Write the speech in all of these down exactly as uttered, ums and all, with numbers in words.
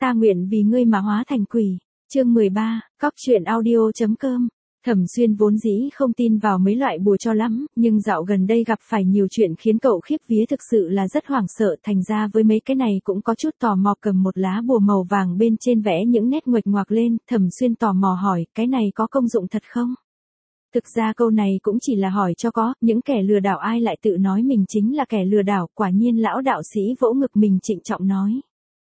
Ta nguyện vì ngươi mà hóa thành quỷ. Chương mười ba, cóc truyện audio.com. Thẩm Xuyên vốn dĩ không tin vào mấy loại bùa cho lắm, nhưng dạo gần đây gặp phải nhiều chuyện khiến cậu khiếp vía thực sự là rất hoảng sợ, thành ra với mấy cái này cũng có chút tò mò, cầm một lá bùa màu vàng bên trên vẽ những nét nguệch ngoạc lên. Thẩm Xuyên tò mò hỏi, cái này có công dụng thật không? Thực ra câu này cũng chỉ là hỏi cho có, những kẻ lừa đảo ai lại tự nói mình chính là kẻ lừa đảo. Quả nhiên lão đạo sĩ vỗ ngực mình trịnh trọng nói.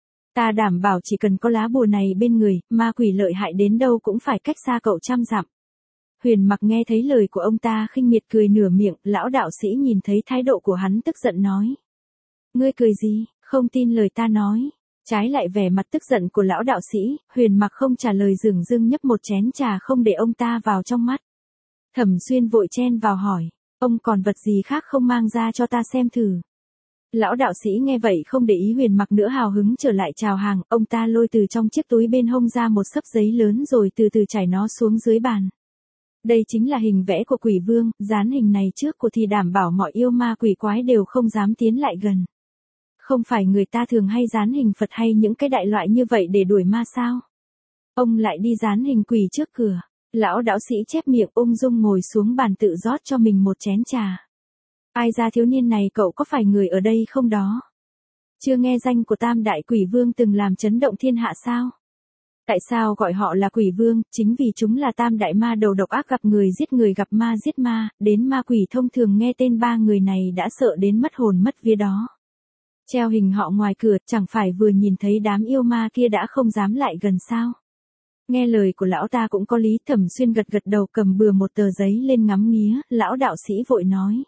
Ta đảm bảo chỉ cần có lá bùa này bên người, ma quỷ lợi hại đến đâu cũng phải cách xa cậu trăm dặm. Huyền Mặc nghe thấy lời của ông ta khinh miệt cười nửa miệng, lão đạo sĩ nhìn thấy thái độ của hắn tức giận nói. Ngươi cười gì, không tin lời ta nói. Trái lại vẻ mặt tức giận của lão đạo sĩ, Huyền Mặc không trả lời, dửng dưng nhấp một chén trà không để ông ta vào trong mắt. Thẩm Xuyên vội chen vào hỏi, ông còn vật gì khác không mang ra cho ta xem thử. Lão đạo sĩ nghe vậy không để ý Huyền Mặc nữa, hào hứng trở lại chào hàng, ông ta lôi từ trong chiếc túi bên hông ra một xấp giấy lớn rồi từ từ trải nó xuống dưới bàn. Đây chính là hình vẽ của quỷ vương, dán hình này trước của thì đảm bảo mọi yêu ma quỷ quái đều không dám tiến lại gần. Không phải người ta thường hay dán hình Phật hay những cái đại loại như vậy để đuổi ma sao? Ông lại đi dán hình quỷ trước cửa. Lão đạo sĩ chép miệng ung dung ngồi xuống bàn tự rót cho mình một chén trà. Ai ra thiếu niên này cậu có phải người ở đây không đó? Chưa nghe danh của Tam Đại Quỷ Vương từng làm chấn động thiên hạ sao? Tại sao gọi họ là quỷ vương? Chính vì chúng là tam đại ma đầu độc ác, gặp người giết người, gặp ma giết ma, đến ma quỷ thông thường nghe tên ba người này đã sợ đến mất hồn mất vía đó. Treo hình họ ngoài cửa, chẳng phải vừa nhìn thấy đám yêu ma kia đã không dám lại gần sao? Nghe lời của lão ta cũng có lý. Thẩm Xuyên gật gật đầu, cầm bừa một tờ giấy lên ngắm nghía. Lão đạo sĩ vội nói.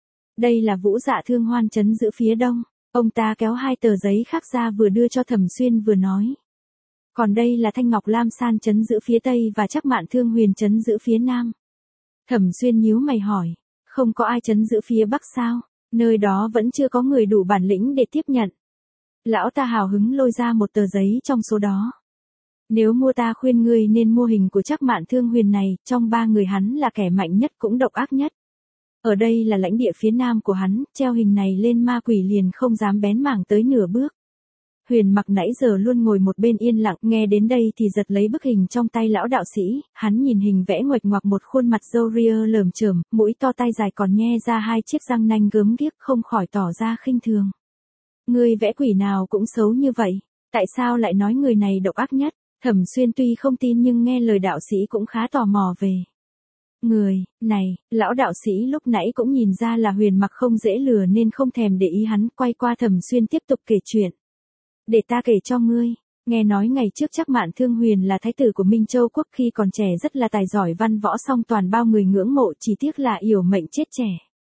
Đây là Vũ Dạ Thương Hoan trấn giữ phía đông. Ông ta kéo hai tờ giấy khác ra vừa đưa cho Thẩm Xuyên vừa nói. Còn đây là Thanh Ngọc Lam San trấn giữ phía tây và Trắc Mạn Thương Huyền trấn giữ phía nam. Thẩm Xuyên nhíu mày hỏi. Không có ai trấn giữ phía bắc sao? Nơi đó vẫn chưa có người đủ bản lĩnh để tiếp nhận. Lão ta hào hứng lôi ra một tờ giấy trong số đó. Nếu mua ta khuyên ngươi nên mua hình của Trắc Mạn Thương Huyền này, trong ba người hắn là kẻ mạnh nhất cũng độc ác nhất. Ở đây là lãnh địa phía nam của hắn, treo hình này lên ma quỷ liền không dám bén mảng tới nửa bước. Huyền Mặc nãy giờ luôn ngồi một bên yên lặng, nghe đến đây thì giật lấy bức hình trong tay lão đạo sĩ, hắn nhìn hình vẽ nguệch ngoạc một khuôn mặt râu ria lởm chởm, mũi to tai dài còn nhe ra hai chiếc răng nanh gớm ghiếc, không khỏi tỏ ra khinh thường. Ngươi vẽ quỷ nào cũng xấu như vậy, tại sao lại nói người này độc ác nhất? Thẩm Xuyên tuy không tin nhưng nghe lời đạo sĩ cũng khá tò mò về. Người, này, lão đạo sĩ lúc nãy cũng nhìn ra là Huyền Mặc không dễ lừa nên không thèm để ý hắn, quay qua Thẩm Xuyên tiếp tục kể chuyện. Để ta kể cho ngươi, nghe nói ngày trước Trắc Mạn Thương Huyền là thái tử của Minh Châu quốc, khi còn trẻ rất là tài giỏi văn võ, song toàn bao người ngưỡng mộ, chỉ tiếc là yểu mệnh chết trẻ.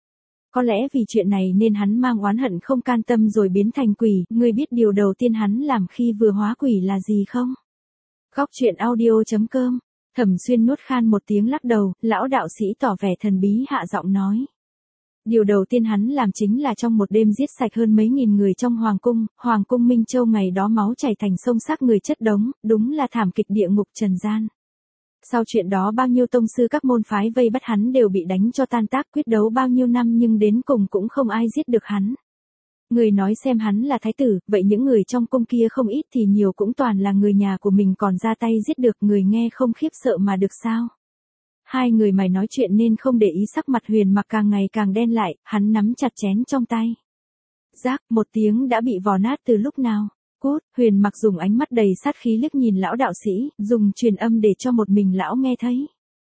Có lẽ vì chuyện này nên hắn mang oán hận không can tâm rồi biến thành quỷ. Ngươi biết điều đầu tiên hắn làm khi vừa hóa quỷ là gì không? Góc truyện audio.com. Thẩm Xuyên nuốt khan một tiếng lắc đầu, lão đạo sĩ tỏ vẻ thần bí hạ giọng nói. Điều đầu tiên hắn làm chính là trong một đêm giết sạch hơn mấy nghìn người trong hoàng cung. Hoàng cung Minh Châu ngày đó máu chảy thành sông, xác người chất đống, đúng là thảm kịch địa ngục trần gian. Sau chuyện đó bao nhiêu tông sư các môn phái vây bắt hắn đều bị đánh cho tan tác, quyết đấu bao nhiêu năm nhưng đến cùng cũng không ai giết được hắn. Người nói xem, hắn là thái tử, vậy những người trong cung kia không ít thì nhiều cũng toàn là người nhà của mình, còn ra tay giết được, người nghe không khiếp sợ mà được sao? Hai người mày nói chuyện nên không để ý sắc mặt Huyền Mặc càng ngày càng đen lại, hắn nắm chặt chén trong tay. Rác, một tiếng đã bị vò nát từ lúc nào? Cút. Huyền Mặc dùng ánh mắt đầy sát khí liếc nhìn lão đạo sĩ, dùng truyền âm để cho một mình lão nghe thấy.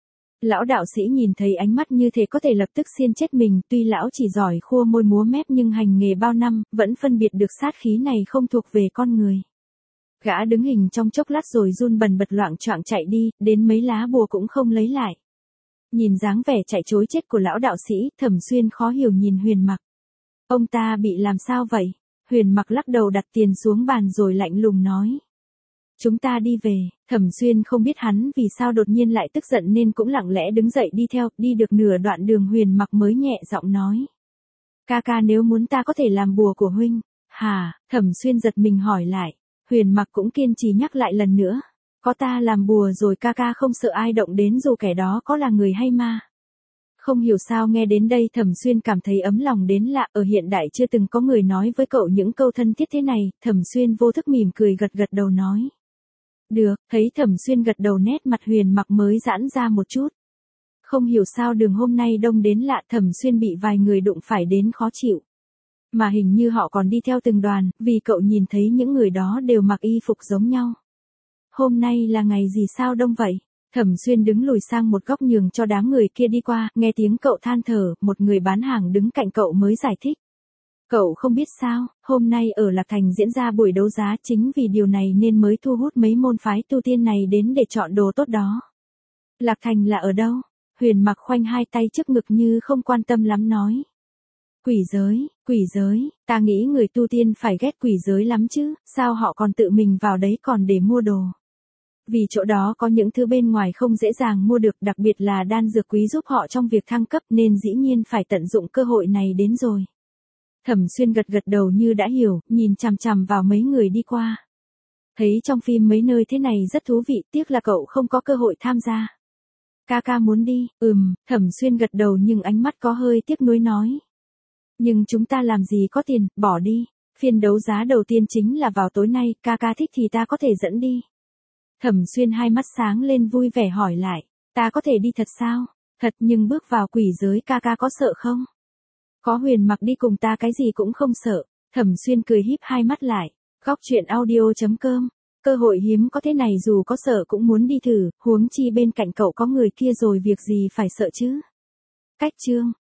Lão đạo sĩ nhìn thấy ánh mắt như thế có thể lập tức xiên chết mình, tuy lão chỉ giỏi khua môi múa mép nhưng hành nghề bao năm, vẫn phân biệt được sát khí này không thuộc về con người. Gã đứng hình trong chốc lát rồi run bần bật loạng choạng chạy đi, đến mấy lá bùa cũng không lấy lại. Nhìn dáng vẻ chạy trối chết của lão đạo sĩ, Thẩm Xuyên khó hiểu nhìn Huyền Mặc. Ông ta bị làm sao vậy? Huyền Mặc lắc đầu đặt tiền xuống bàn rồi lạnh lùng nói. Chúng ta đi về. Thẩm Xuyên không biết hắn vì sao đột nhiên lại tức giận nên cũng lặng lẽ đứng dậy đi theo, đi được nửa đoạn đường Huyền Mặc mới nhẹ giọng nói. Ca ca, nếu muốn ta có thể làm bùa của huynh. Hả? Thẩm Xuyên giật mình hỏi lại. Huyền Mặc cũng kiên trì nhắc lại lần nữa. Có ta làm bùa rồi ca ca không sợ ai động đến dù kẻ đó có là người hay ma. Không hiểu sao nghe đến đây Thẩm Xuyên cảm thấy ấm lòng đến lạ, ở hiện đại chưa từng có người nói với cậu những câu thân thiết thế này, Thẩm Xuyên vô thức mỉm cười gật gật đầu nói. Được, thấy Thẩm Xuyên gật đầu nét mặt Huyền Mặc mới giãn ra một chút. Không hiểu sao đường hôm nay đông đến lạ, Thẩm Xuyên bị vài người đụng phải đến khó chịu. Mà hình như họ còn đi theo từng đoàn, vì cậu nhìn thấy những người đó đều mặc y phục giống nhau. Hôm nay là ngày gì sao đông vậy? Thẩm Xuyên đứng lùi sang một góc nhường cho đám người kia đi qua, nghe tiếng cậu than thở, một người bán hàng đứng cạnh cậu mới giải thích. Cậu không biết sao, hôm nay ở Lạc Thành diễn ra buổi đấu giá, chính vì điều này nên mới thu hút mấy môn phái tu tiên này đến để chọn đồ tốt đó. Lạc Thành là ở đâu? Huyền Mặc khoanh hai tay trước ngực như không quan tâm lắm nói. Quỷ giới, quỷ giới, ta nghĩ người tu tiên phải ghét quỷ giới lắm chứ, sao họ còn tự mình vào đấy còn để mua đồ. Vì chỗ đó có những thứ bên ngoài không dễ dàng mua được, đặc biệt là đan dược quý giúp họ trong việc thăng cấp, nên dĩ nhiên phải tận dụng cơ hội này đến rồi. Thẩm Xuyên gật gật đầu như đã hiểu, nhìn chằm chằm vào mấy người đi qua. Thấy trong phim mấy nơi thế này rất thú vị, tiếc là cậu không có cơ hội tham gia. Ca ca muốn đi, ừm, Thẩm Xuyên gật đầu nhưng ánh mắt có hơi tiếc nuối nói. Nhưng chúng ta làm gì có tiền, bỏ đi. Phiên đấu giá đầu tiên chính là vào tối nay, ca ca thích thì ta có thể dẫn đi. Thẩm Xuyên hai mắt sáng lên vui vẻ hỏi lại, ta có thể đi thật sao? Thật, nhưng bước vào quỷ giới ca ca có sợ không? Có Huyền Mặc đi cùng ta cái gì cũng không sợ. Thẩm Xuyên cười híp hai mắt lại. Góc truyện audio chấm com. Cơ hội hiếm có thế này dù có sợ cũng muốn đi thử, huống chi bên cạnh cậu có người kia rồi việc gì phải sợ chứ? Cách chương